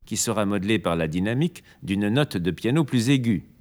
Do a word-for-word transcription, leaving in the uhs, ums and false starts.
qui sera modelé par la dynamique d'une note de piano plus aiguë.